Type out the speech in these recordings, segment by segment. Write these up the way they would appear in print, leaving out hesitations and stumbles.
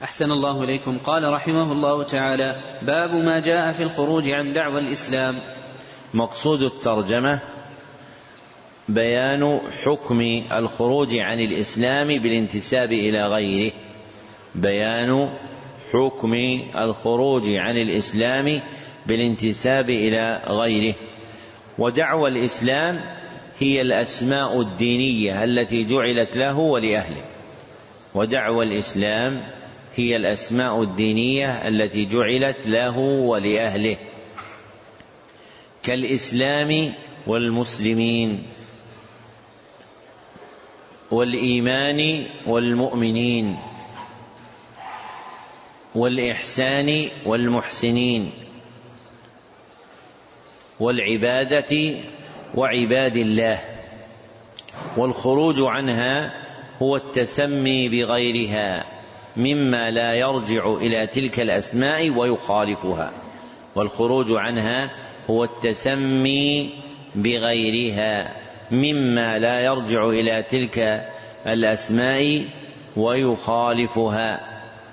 أحسن الله إليكم. قال رحمه الله تعالى: باب ما جاء في الخروج عن دعوى الإسلام. مقصود الترجمة بيان حكم الخروج عن الإسلام بالانتساب إلى غيره، بيان حكم الخروج عن الإسلام بالانتساب إلى غيره. ودعوى الإسلام هي الأسماء الدينية التي جعلت له ولأهله، ودعوى الإسلام هي الأسماء الدينية التي جعلت له ولأهله، كالإسلام والمسلمين والإيمان والمؤمنين والإحسان والمحسنين والعبادة وعباد الله. والخروج عنها هو التسمي بغيرها مما لا يرجع إلى تلك الأسماء ويخالفها. والخروج عنها هو التسمي بغيرها مما لا يرجع إلى تلك الأسماء ويخالفها.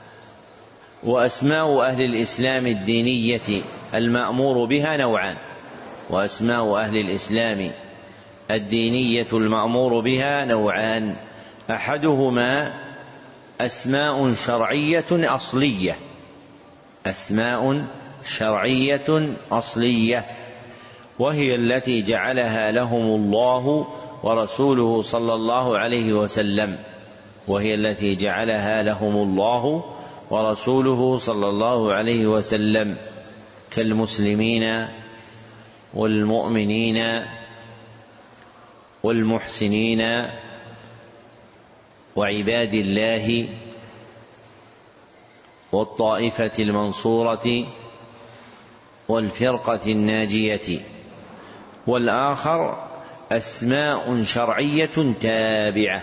وأسماء أهل الإسلام الدينية المأمور بها نوعان، وأسماء أهل الإسلام الدينية المأمور بها نوعان: أحدهما أسماء شرعية أصلية، أسماء شرعية أصلية، وهي التي جعلها لهم الله ورسوله صلى الله عليه وسلم، وهي التي جعلها لهم الله ورسوله صلى الله عليه وسلم، كالمسلمين والمؤمنين والمحسنين وعباد الله والطائفة المنصورة والفرقة الناجية. والآخر أسماء شرعية تابعة،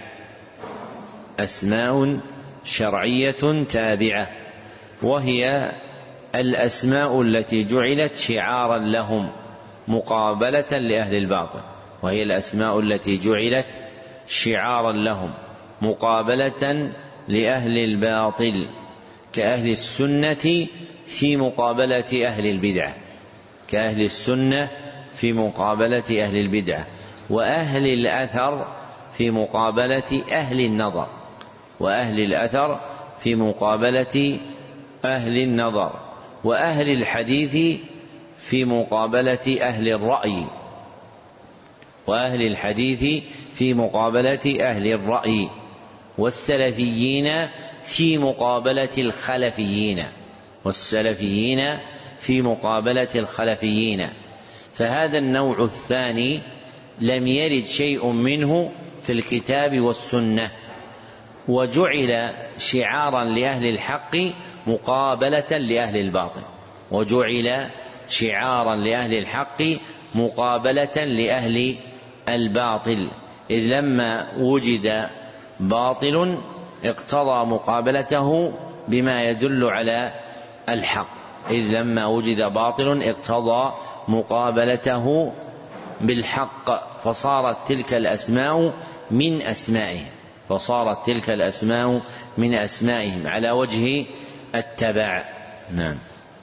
أسماء شرعية تابعة، وهي الأسماء التي جعلت شعارا لهم مقابلة لأهل الباطل، وهي الأسماء التي جعلت شعارا لهم مقابلة لأهل الباطل، كأهل السنة في مقابلة أهل البدعة، كأهل السنة في مقابلة أهل البدعة، وأهل الأثر في مقابلة أهل النظر، وأهل الأثر في مقابلة أهل النظر، وأهل الحديث في مقابلة أهل الرأي، وأهل الحديث في مقابلة أهل الرأي، والسلفيين في مقابلة الخلفيين، والسلفيين في مقابلة الخلفيين. فهذا النوع الثاني لم يرد شيء منه في الكتاب والسنة، وجعل شعارا لأهل الحق مقابلة لأهل الباطل، وجعل شعارا لأهل الحق مقابلة لأهل الباطل، إذ لما وجد باطل اقتضى مقابلته بما يدل على الحق، إذ لما وجد باطل اقتضى مقابلته بالحق، فصارت تلك الأسماء من أسمائهم، فصارت تلك الأسماء من أسمائهم على وجه التبع. نعم.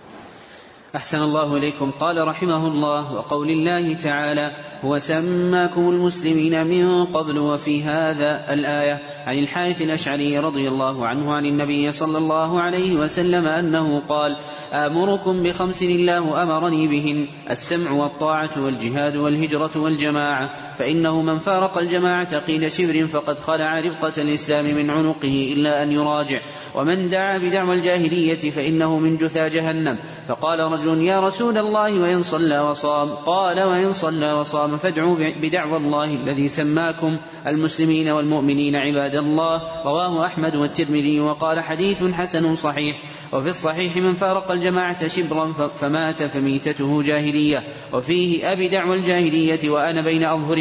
أحسن الله إليكم. قال رحمه الله: وقول الله تعالى: هو سماكم المسلمين من قبل وفي هذا الآية. عن الحارث الأشعري رضي الله عنه عن النبي صلى الله عليه وسلم أنه قال: آمركم بخمس الله أمرني بهن: السمع والطاعة والجهاد والهجرة والجماعة، فإنه من فارق الجماعة قيل شبر فقد خلع ربقة الإسلام من عنقه إلا أن يراجع، ومن دعا بدعوى الجاهلية فإنه من جثى جهنم. فقال رجل: يا رسول الله وإن صلى وصام؟ قال: وإن صلى وصام فادعوا بدعوى الله الذي سماكم المسلمين والمؤمنين عباد الله. رواه أحمد والترمذي وقال: حديث حسن صحيح. وفي الصحيح: من فارق الجماعة شبرا فمات فميتته جاهلية. وفيه: أبي دعوى الجاهلية وأنا بين أظهركم.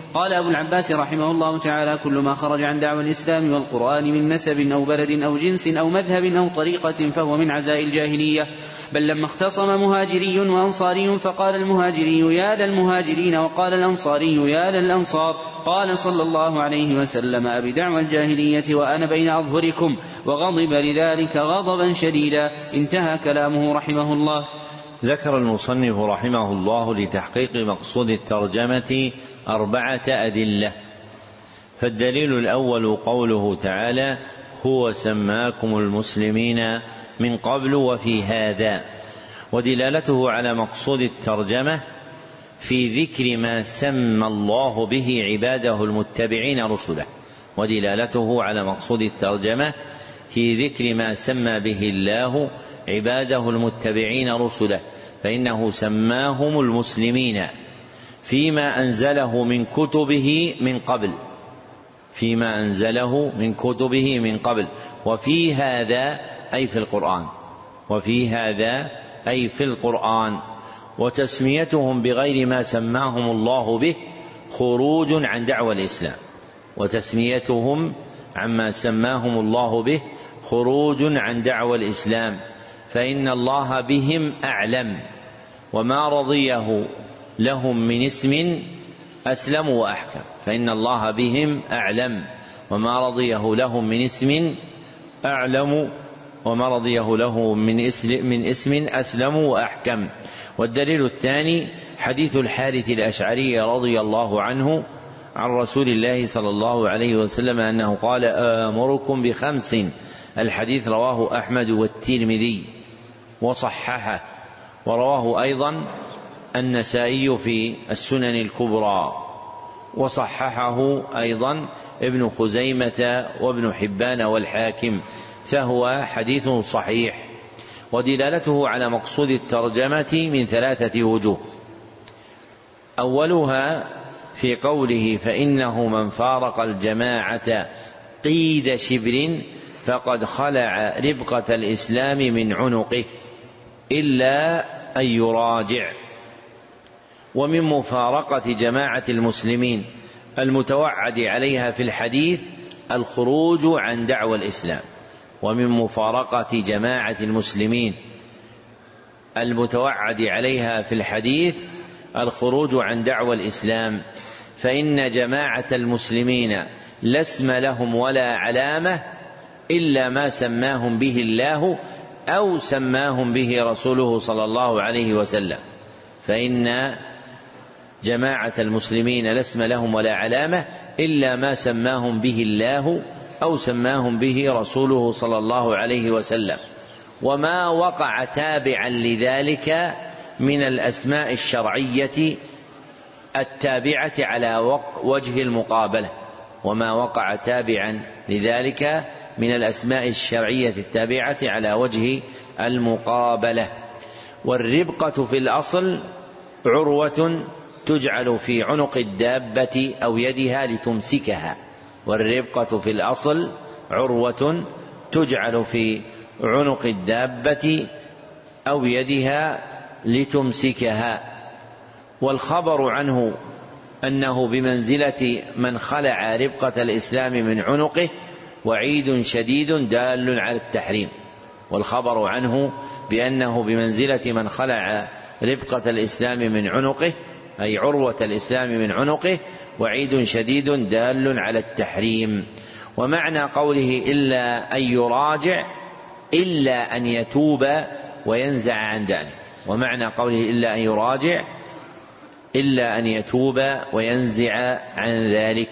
قال أبو العباس رحمه الله تعالى: كل ما خرج عن دعوى الإسلام والقرآن من نسب أو بلد أو جنس أو مذهب أو طريقة فهو من عزاء الجاهلية. بل لما اختصم مهاجري وأنصاري فقال المهاجري: يا للمهاجرين، وقال الأنصاري: يا للأنصار، قال صلى الله عليه وسلم: أبدعوى الجاهلية وأنا بين أظهركم، وغضب لذلك غضبا شديدا. انتهى كلامه رحمه الله. ذكر المصنف رحمه الله لتحقيق مقصود الترجمة 4 أدلة. فالدليل الأول قوله تعالى: هو سماكم المسلمين من قبل وفي هذا، ودلالته على مقصود الترجمة في ذكر ما سمى الله به عباده المتبعين رسله، ودلالته على مقصود الترجمة في ذكر ما سمى به الله عباده المتبعين رسله، فإنه سماهم المسلمين فيما أنزله من كتبه من قبل، فيما أنزله من كتبه من قبل، وفي هذا أي في القرآن، وفي هذا أي في القرآن. وتسميتهم بغير ما سماهم الله به خروج عن دعوى الإسلام، وتسميتهم عما سماهم الله به خروج عن دعوى الإسلام، فإن الله بهم أعلم، وما رضيه لهم من اسم أسلم وأحكم، فإن الله بهم أعلم وما رضيه لهم من اسم أعلم، وما رضيه له من اسم أسلم وأحكم. والدليل الثاني حديث الحارث الأشعري رضي الله عنه عن رسول الله صلى الله عليه وسلم أنه قال: آمركم ب5. الحديث رواه أحمد والترمذي وصححه، ورواه أيضا النسائي في السنن الكبرى، وصححه أيضا ابن خزيمة وابن حبان والحاكم، فهو حديث صحيح. ودلالته على مقصود الترجمة من 3 وجوه. أولها في قوله: فإنه من فارق الجماعة قيد شبر فقد خلع ربقة الإسلام من عنقه إلا أن يراجع. ومن مفارقة جماعة المسلمين المتوعد عليها في الحديث الخروج عن دعوى الإسلام، ومن مفارقة جماعة المسلمين المتوعد عليها في الحديث الخروج عن دعوى الإسلام، فإن جماعة المسلمين لا اسم لهم ولا علامة إلا ما سماهم به الله أو سماهم به رسوله صلى الله عليه وسلم، فإن جماعة المسلمين لا اسم لهم ولا علامة إلا ما سماهم به الله أو سماهم به رسوله صلى الله عليه وسلم، وما وقع تابعا لذلك من الأسماء الشرعية التابعة على وجه المقابلة، وما وقع تابعا لذلك من الأسماء الشرعية التابعة على وجه المقابلة. والربقة في الأصل عروة تجعل في عنق الدابة أو يدها لتمسكها، والربقة في الأصل عروة تجعل في عنق الدابة أو يدها لتمسكها. والخبر عنه أنه بمنزلة من خلع ربقة الإسلام من عنقه وعيد شديد دال على التحريم، والخبر عنه بأنه بمنزلة من خلع ربقة الإسلام من عنقه أي عروة الإسلام من عنقه وعيد شديد دال على التحريم. ومعنى قوله إلا أن يراجع إلا أن يتوب وينزع عن ذلك، ومعنى قوله إلا أن يراجع إلا أن يتوب وينزع عن ذلك.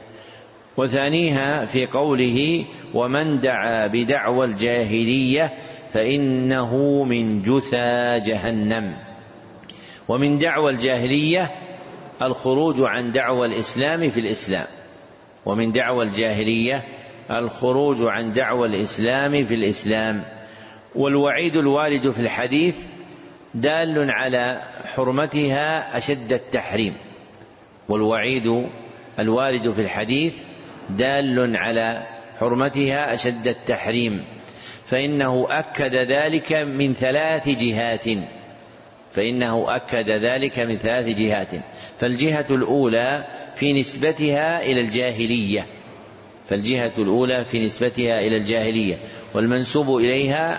وثانيها في قوله ومن دعا بدعوى الجاهلية فإنه من جثى جهنم. ومن دعوى الجاهلية الخروج عن دعوى الإسلام في الإسلام، ومن دعوى الجاهلية الخروج عن دعوى الإسلام في الإسلام. والوعيد الوارد في الحديث دال على حرمتها أشد التحريم، والوعيد الوارد في الحديث دال على حرمتها أشد التحريم، فإنه أكد ذلك من 3 جهات. فإنه أكد ذلك من 3 جهات. فالجهة الأولى في نسبتها إلى الجاهلية، والمنسوب إليها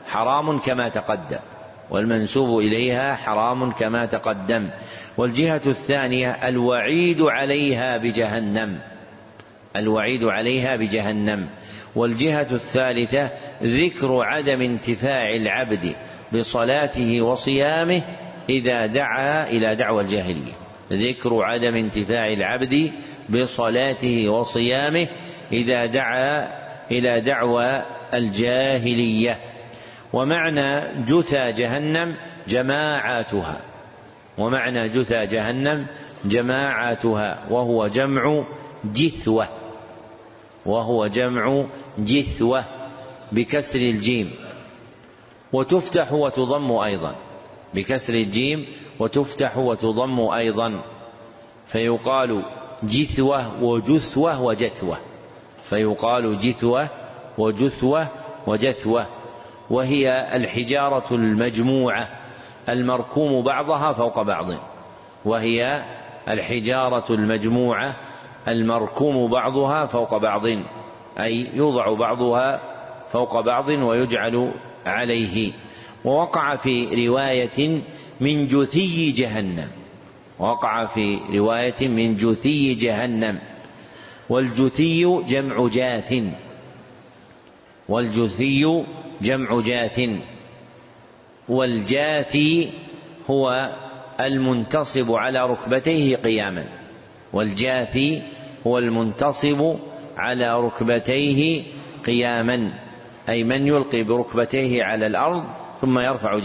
حرام كما تقدم. والجهة الثانية الوعيد عليها بجهنم. والجهة الثالثة ذكر عدم انتفاع العبد بصلاته وصيامه إذا دعا إلى دعوى الجاهلية. ذكر عدم انتفاع العبد بصلاته وصيامه إذا دعا إلى دعوى الجاهلية. ومعنى جثى جهنم جماعاتها وهو جمع جثوة بكسر الجيم وتفتح وتضم أيضا فيقال جثوة وجثوة وهي الحجارة المجموعة المركوم بعضها فوق بعض أي يوضع بعضها فوق بعض ويجعل عليه. ووقع في رواية من جثي جهنم. والجثي جمع جاث. والجاثي هو المنتصب على ركبتيه قياما أي من يلقي بركبتيه على الأرض ثم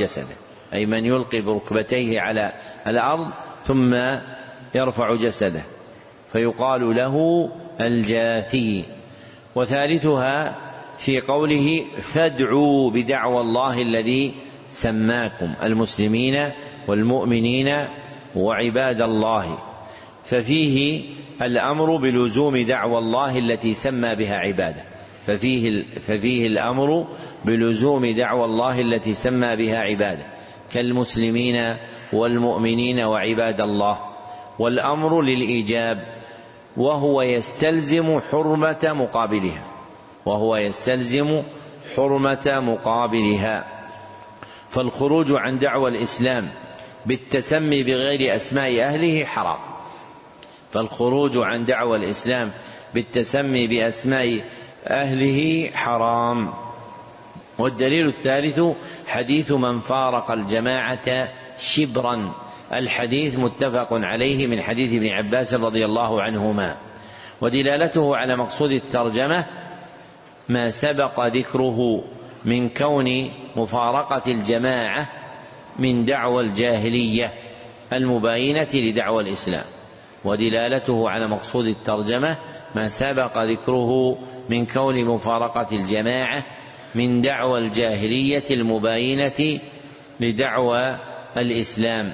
يرفع جسده فيقال له الجاثي. وثالثها في قوله فادعوا بدعوى الله الذي سماكم المسلمين والمؤمنين وعباد الله، ففيه الأمر بلزوم دعوى الله التي سمى بها عباده، ففيه الأمر بلزوم دعوى الله التي سمى بها عباده كالمسلمين والمؤمنين وعباد الله. والأمر للإيجاب وهو يستلزم حرمة مقابلها. فالخروج عن دعوى الإسلام بالتسمي بغير أسماء أهله حرام. والدليل الثالث حديث من فارق الجماعة شبرا، الحديث متفق عليه من حديث ابن عباس رضي الله عنهما. ودلالته على مقصود الترجمة ما سبق ذكره من كون مفارقة الجماعة من دعوى الجاهلية المباينة لدعوى الإسلام. ودلالته على مقصود الترجمة ما سبق ذكره من كون مفارقة الجماعة من دعوى الجاهلية المباينة لدعوى الإسلام.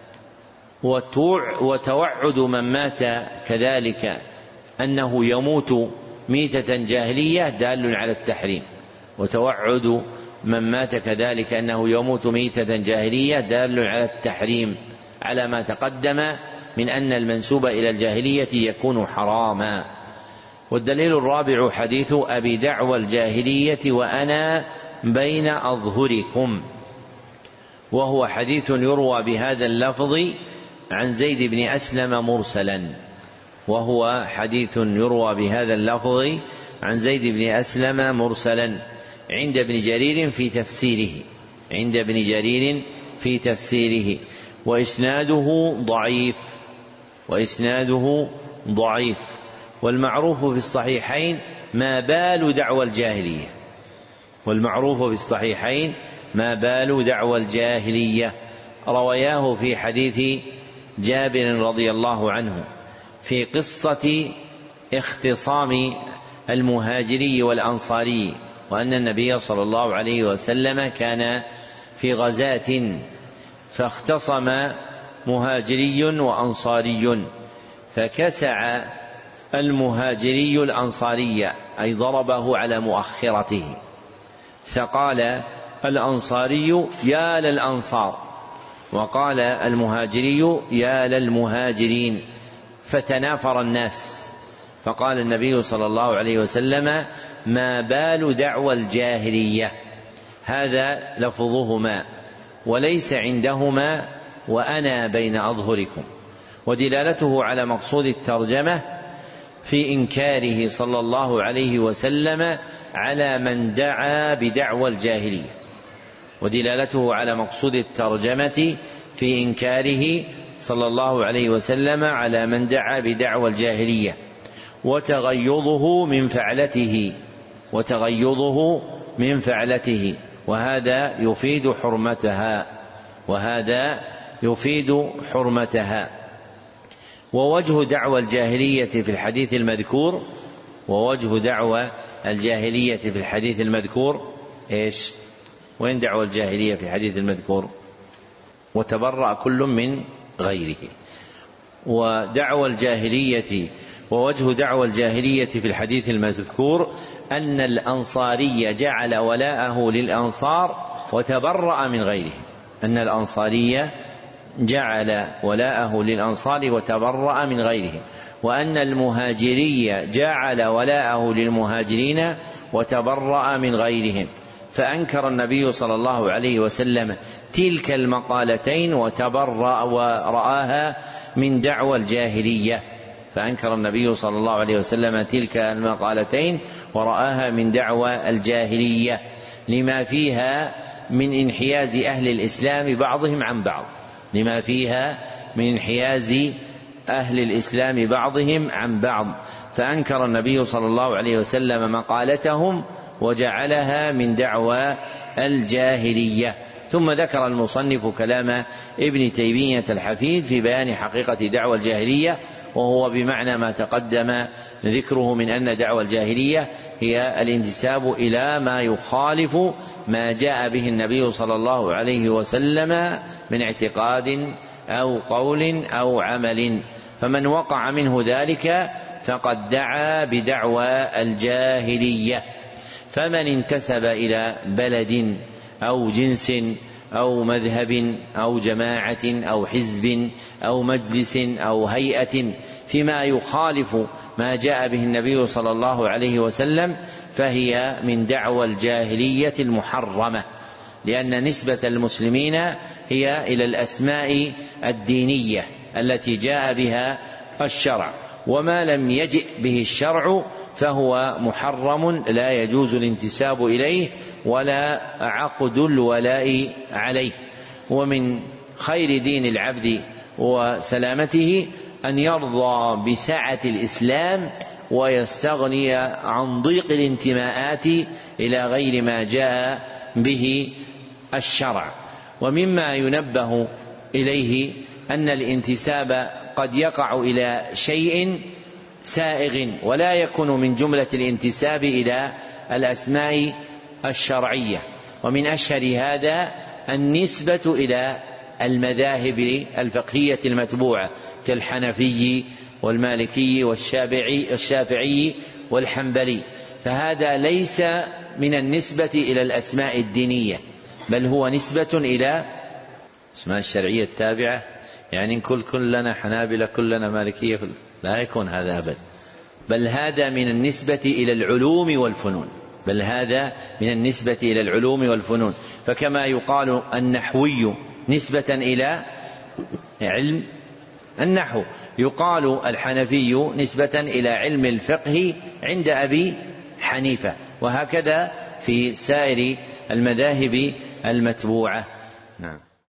وتوعد من مات كذلك أنه يموت ميتة جاهلية دال على التحريم. وتوعد من مات كذلك أنه يموت ميتة جاهلية دال على التحريم على ما تقدم من أن المنسوب إلى الجاهلية يكون حراما. والدليل الرابع حديث أبي دعوى الجاهلية وأنا بين أظهركم، وهو حديث يروى بهذا اللفظ عن زيد بن أسلم مرسلا عند ابن جرير في تفسيره وإسناده ضعيف. والمعروف في الصحيحين ما بال دعوى الجاهلية روياه في حديث جابر رضي الله عنه في قصة اختصام المهاجري والأنصاري، وأن النبي صلى الله عليه وسلم كان في غزاة فاختصم مهاجري وأنصاري فكسع المهاجري الأنصاري أي ضربه على مؤخرته، فقال الأنصاري يا للأنصار، وقال المهاجري يا للمهاجرين، فتنافر الناس، فقال النبي صلى الله عليه وسلم ما بال دعوى الجاهلية، هذا لفظهما وليس عندهما وأنا بين أظهركم. ودلالته على مقصود الترجمة في إنكاره صلى الله عليه وسلم على من دعا بدعوى الجاهلية، ودلالته على مقصود الترجمة في إنكاره صلى الله عليه وسلم على من دعا بدعوى الجاهلية، وتغيظه من فعلته، وهذا يفيد حرمتها. ووجه دعوى الجاهلية في الحديث المذكور إيش؟ وين دعوى الجاهلية في الحديث المذكور؟ وتبرأ كل من غيره. ووجه دعوى الجاهلية في الحديث المذكور أن الأنصاري جعل ولاءه للأنصار وتبرأ من غيره، وأن المهاجري جعل ولاءه للمهاجرين وتبرأ من غيرهم، فأنكر النبي صلى الله عليه وسلم تلك المقالتين وتبرأ ورآها من دعوى الجاهلية، لما فيها من انحياز أهل الإسلام بعضهم عن بعض، فأنكر النبي صلى الله عليه وسلم مقالتهم وجعلها من دعوى الجاهلية. ثم ذكر المصنف كلام ابن تيمية الحفيد في بيان حقيقة دعوى الجاهلية، وهو بمعنى ما تقدم ذكره من أن دعوى الجاهلية هي الانتساب إلى ما يخالف ما جاء به النبي صلى الله عليه وسلم من اعتقاد أو قول أو عمل، فمن وقع منه ذلك فقد دعا بدعوى الجاهلية. فمن انتسب إلى بلد أو جنس أو مذهب أو جماعة أو حزب أو مجلس أو هيئة فيما يخالف ما جاء به النبي صلى الله عليه وسلم فهي من دعوى الجاهلية المحرمة، لأن نسبة المسلمين هي إلى الأسماء الدينية التي جاء بها الشرع، وما لم يجئ به الشرع فهو محرم لا يجوز الانتساب إليه ولا عقد الولاء عليه. ومن خير دين العبد وسلامته أن يرضى بسعة الإسلام ويستغني عن ضيق الانتماءات إلى غير ما جاء به الشرع. ومما ينبه إليه أن الانتساب قد يقع إلى شيء سائغ ولا يكون من جملة الانتساب إلى الأسماء الشرعية، ومن أشهر هذا النسبة إلى المذاهب الفقهية المتبوعة كالحنفي والمالكي والشافعي والحنبلي، فهذا ليس من النسبة إلى الأسماء الدينية، بل هو نسبة إلى الأسماء الشرعية التابعة، يعني كلنا حنابلة كلنا مالكية لا يكون هذا أبدا، بل هذا من النسبة إلى العلوم والفنون. فكما يقال النحوي نسبة إلى علم النحو، يقال الحنفي نسبة إلى علم الفقه عند أبي حنيفة، وهكذا في سائر المذاهب المتبوعة. نعم.